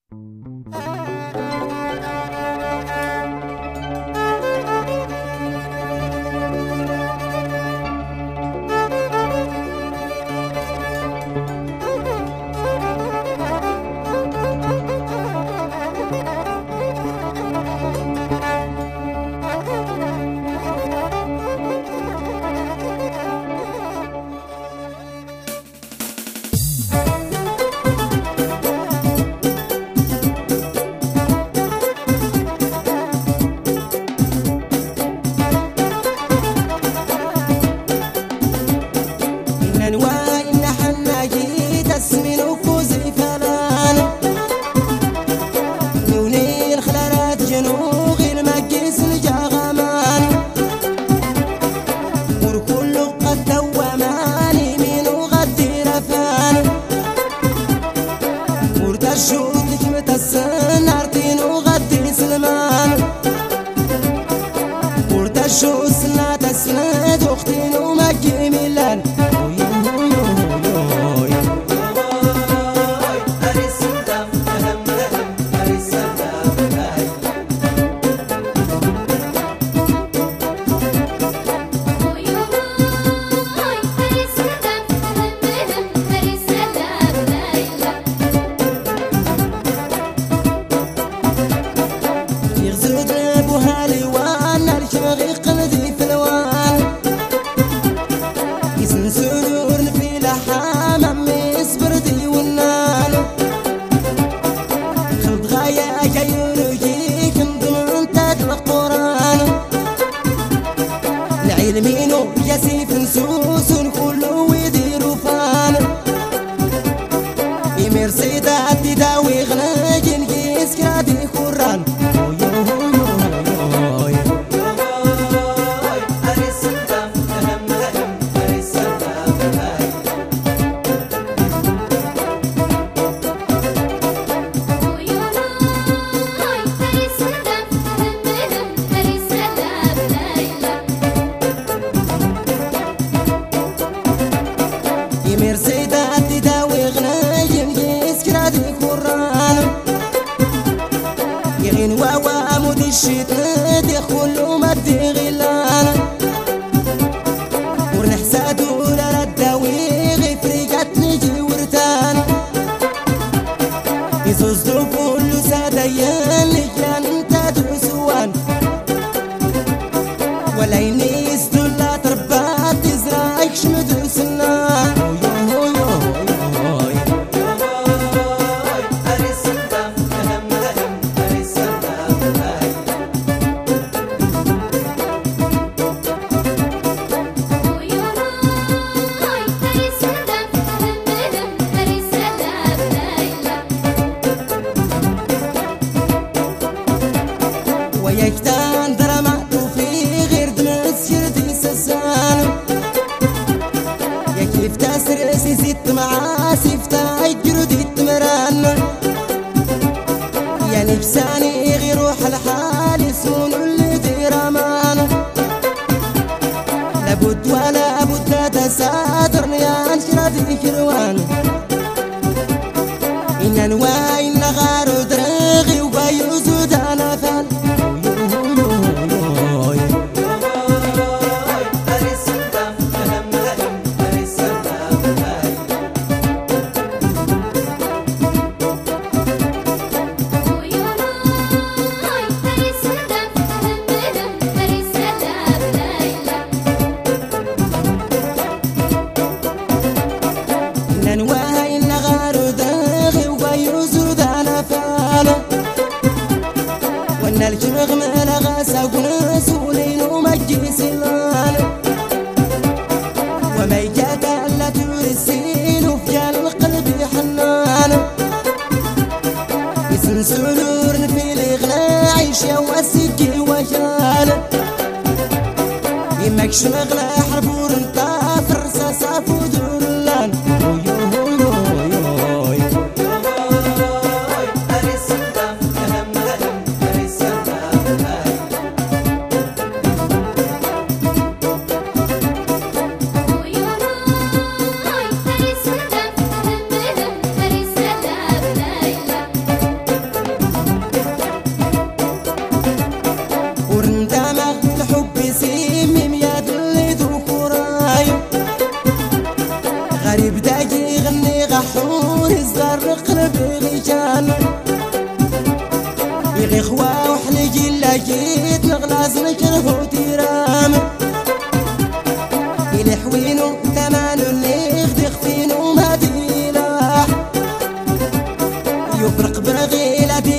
شو سنة السند وقتين ومكي ميلان العلمينو ياسيف نسوس كله ويديرو فان مرسيدات تداوي غناجن كيس كادي كوران مرسيدات تداوي غنايم يسكرادي كوران يغين واوا مود الشتاء دخل ومدي غلان ورنحسادو لا الداوي غفريقات نجي ورتان يزوزدو كل ساديان لجان انت دعسوان ولا ينيس دولا تربات تزرايك شمدو سنان ويكتان درماتو في غير دمس يردي سسان يا كيف تاسر سيزيت معاسي فتاي جردي تمران يا نفساني غير روح الحال يسون اللي ديرامان لابد ولا بد لا تساترني عن شرادي كروان إن انواي نغارو درغي وبايوزو دانا فال ننواي نغارو داغي وبايوزو دانا فالا وانا الجمغ مالا غاسا وناس ولين ومجي سلان وما يجاتا لا تورسين وفيا القلب حنان يسنسلور في الغلا عيش يا واسكي وجال يماك شمغلا حربور انتا فرسا صافو دورلان رزنك الهوتي رام إلي حوينو تمانو اللي يخدخ فينو ما ديلاح يفرق برغيلة